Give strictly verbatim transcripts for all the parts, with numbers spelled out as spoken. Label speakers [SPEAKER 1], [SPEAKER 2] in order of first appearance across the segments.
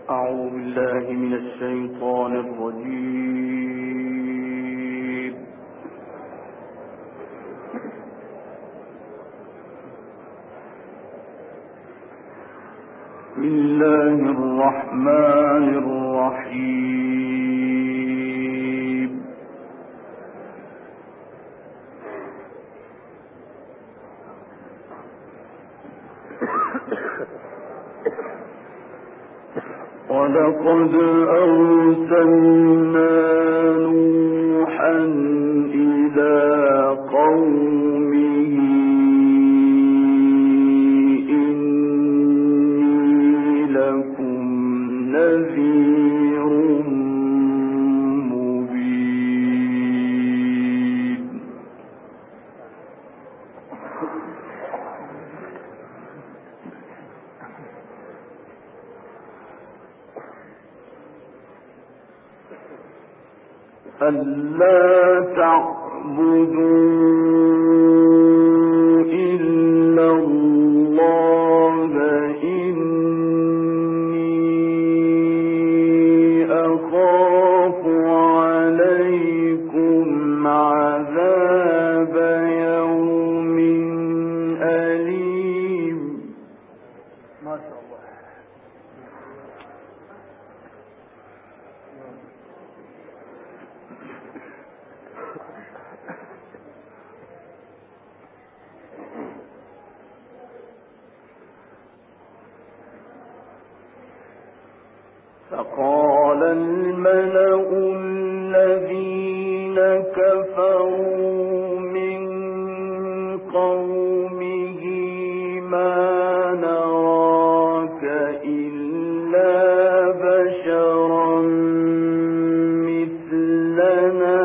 [SPEAKER 1] أعوذ بالله من الشيطان الرجيم. بسم الله الرحمن الرحيم. ولقد أرسلنا نوحا إلى قومه إني لكم نذير مبين. ألا تعبدوا إلا الله إني أخاف عليكم عذاب يوم أليم. ما شاء الله. فقال الملأ الذين كفروا من قومه ما نراك إلا بشرا مثلنا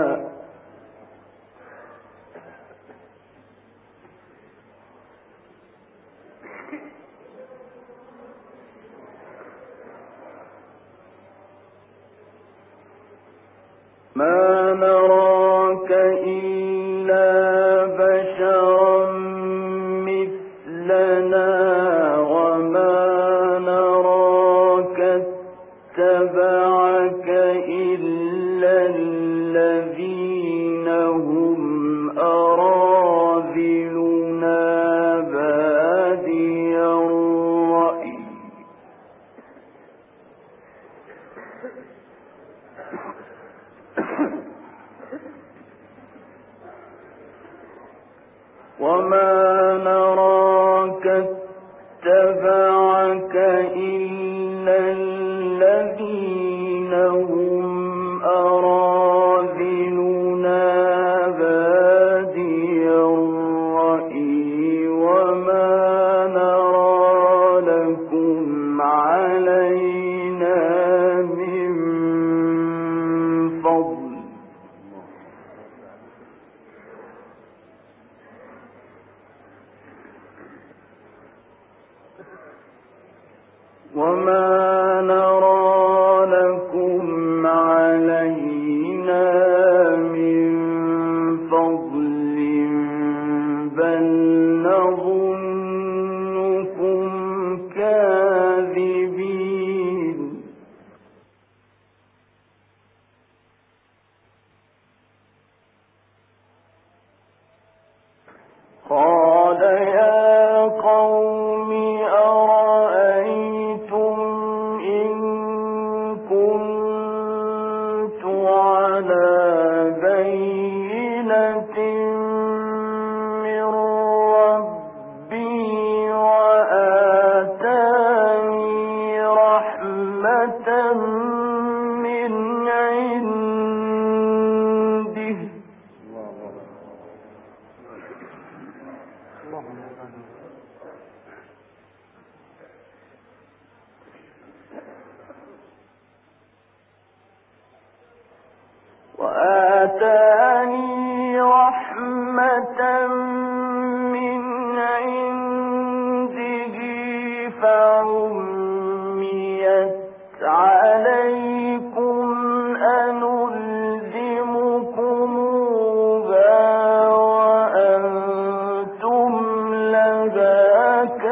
[SPEAKER 1] ما نراك إلا بشرا مثلنا وما نراك اتبعك إلا الذين هم أراذلنا بادي الرأي وما نراك اتبعك إلا الذين هم أراذلنا بادي الرأي وما نرى لكم علينا من فضل وما نرى لكم علينا من فضل بل نظنكم كاذبين. قال يا قوم أرأيتم إن كنت على بينة من ربي وآتاني رحمة من عنده وآتاني رحمة من عنده فعميت عليكم أنلزمكموها وأنتم لها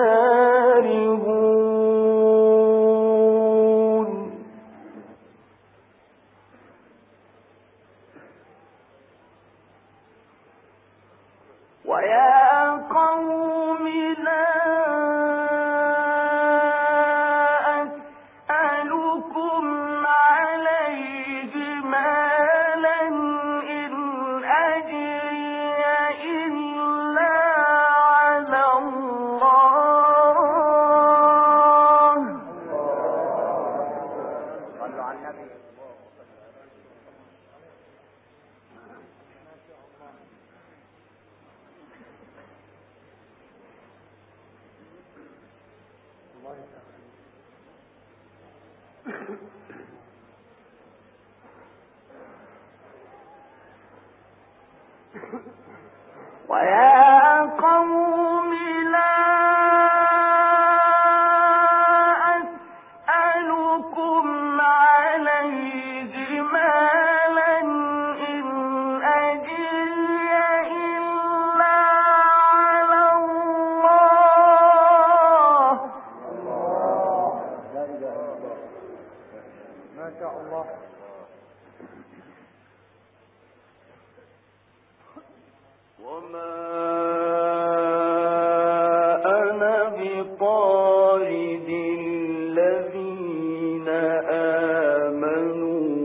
[SPEAKER 1] ويا قوم لا أسألكم عليه مالا إن أجري إلا على الله.
[SPEAKER 2] ما شاء الله.
[SPEAKER 1] وما أنا بطارد الذين آمنوا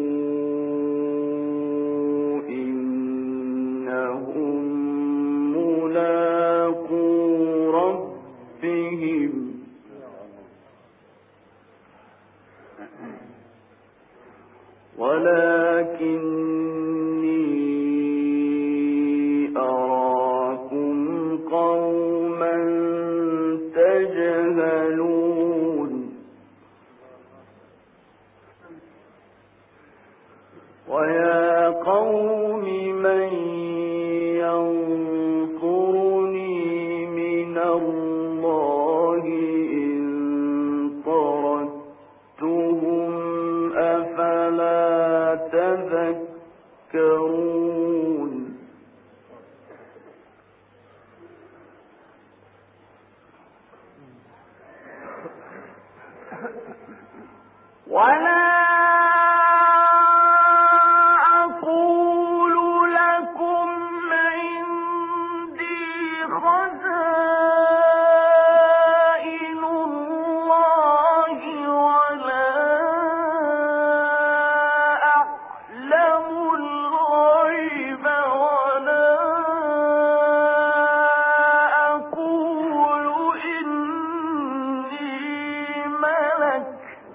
[SPEAKER 1] إنهم ملاقو ربهم ولكني أراكم قوما تجهلون ويا قوم من ينصرني من الله إن طردتهم أفلا تذكرون ولا أقول لكم عندي خزائن الله ولا أعلم الغيب ولا أقول إني ملك.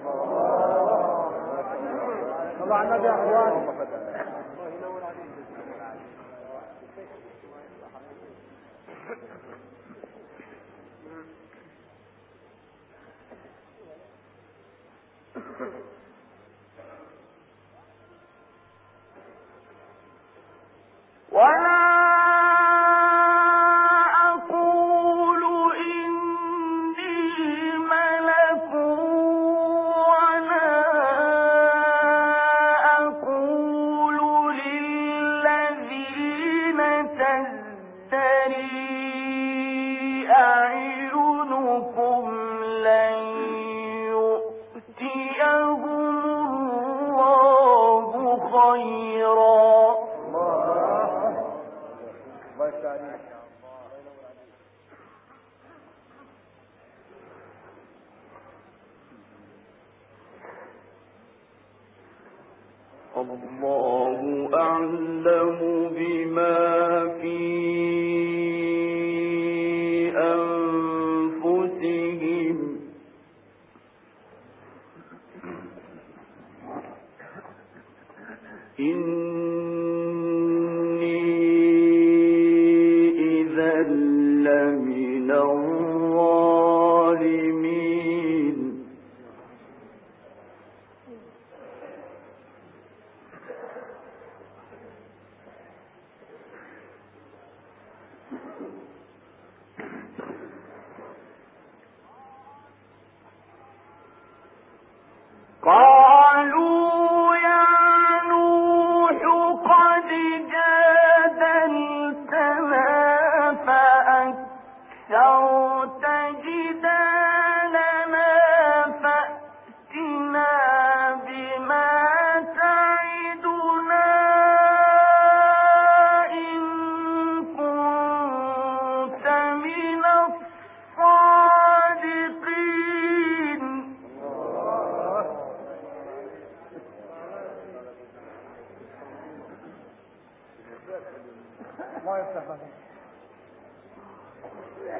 [SPEAKER 2] صلوا على النبي يا اخوان.
[SPEAKER 1] ولا أقول إني ملك ولا أقول للذين تزدري أعينكم لن يؤتيهم الله خيرا. الله أعلم بما في أنفسهم إني إذا لمن الظالمين.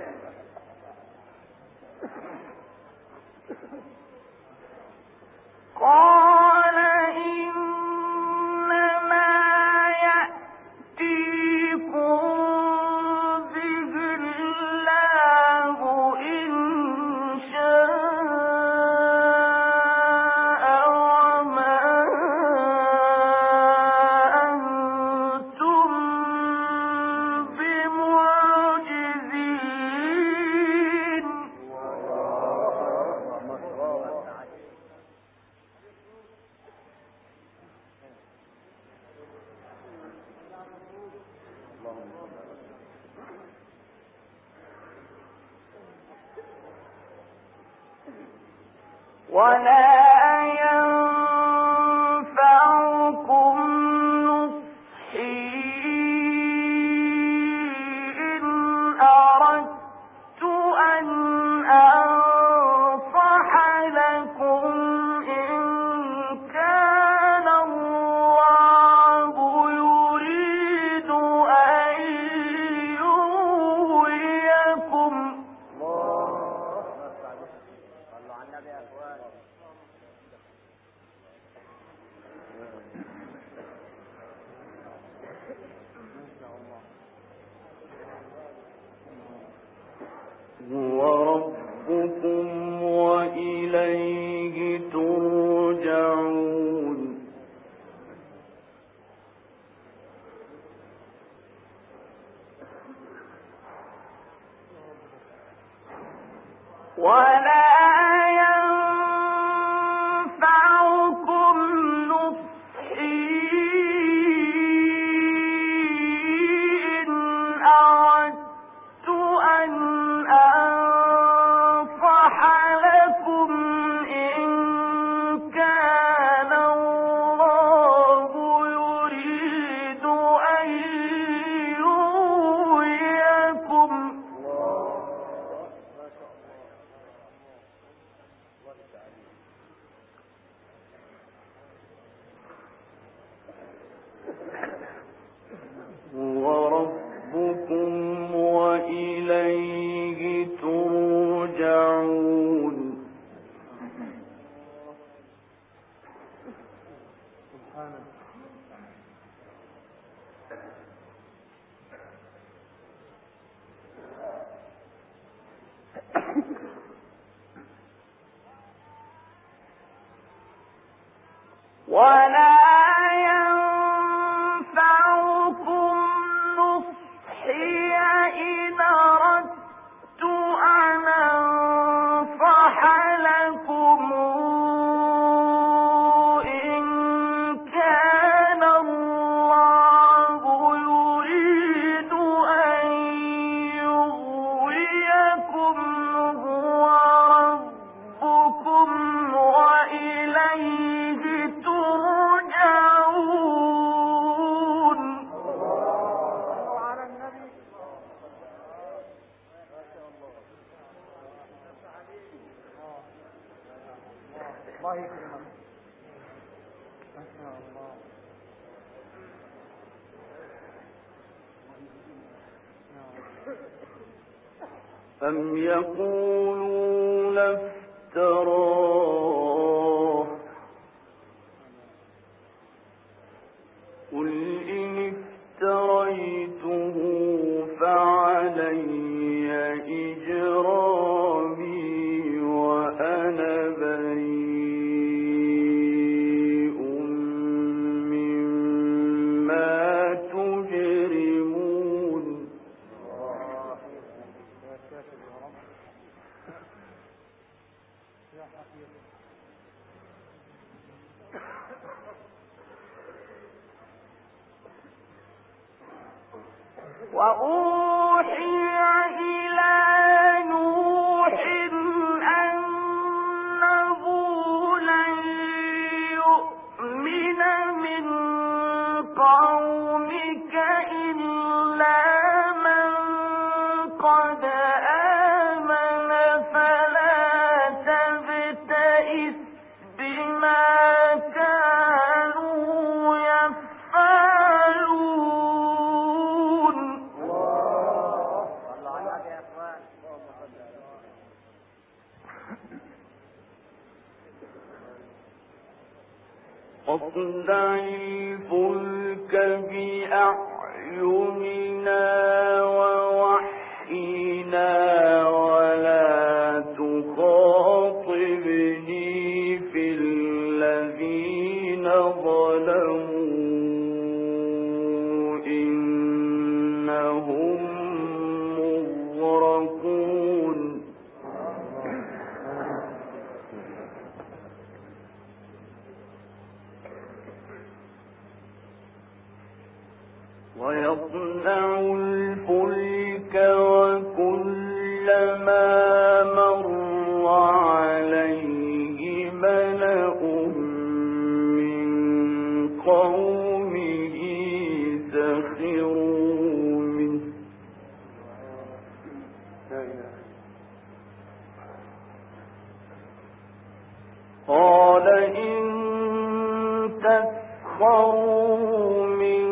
[SPEAKER 3] قال إنما يأتيكم به الله إن شاء وما أنتم بمعجزين. ولا ينفعكم نصحي إن أردت أن أنصح لكم إن كان الله يريد أن يغويكم.
[SPEAKER 1] هو ربكم وإليه ترجعون.
[SPEAKER 3] ولا ينفعكم نصحي إن أردت أن أنصح لكم إن كان الله يريد أن يغويكم.
[SPEAKER 1] هو ربكم وإليه ترجعون.
[SPEAKER 3] ولا ينفعكم نصحي إن أردت أن أنصح لكم إن كان الله يريد أن يغويكم. هو ربكم وإليه ترجعون.
[SPEAKER 2] على النبي. الله يكرمك. ما شاء الله.
[SPEAKER 1] أم يقولون افتراه قل إن افتريته فعلي إجرامي وأنا بريء مما تجرمون.
[SPEAKER 3] وأوحي إلى نوح أنه لن يؤمن من قومك إلا من قد آمن فلا تبتئس بما كانوا يفعلون.
[SPEAKER 1] فاصنع الفلك بأعيننا ووحينا ولا تخاطبني في الذين ظلموا إنهم مغرقون. ويصنع الفلك وكلما مر عليه ملأ من قومه سخروا منه قال إن تسخروا منه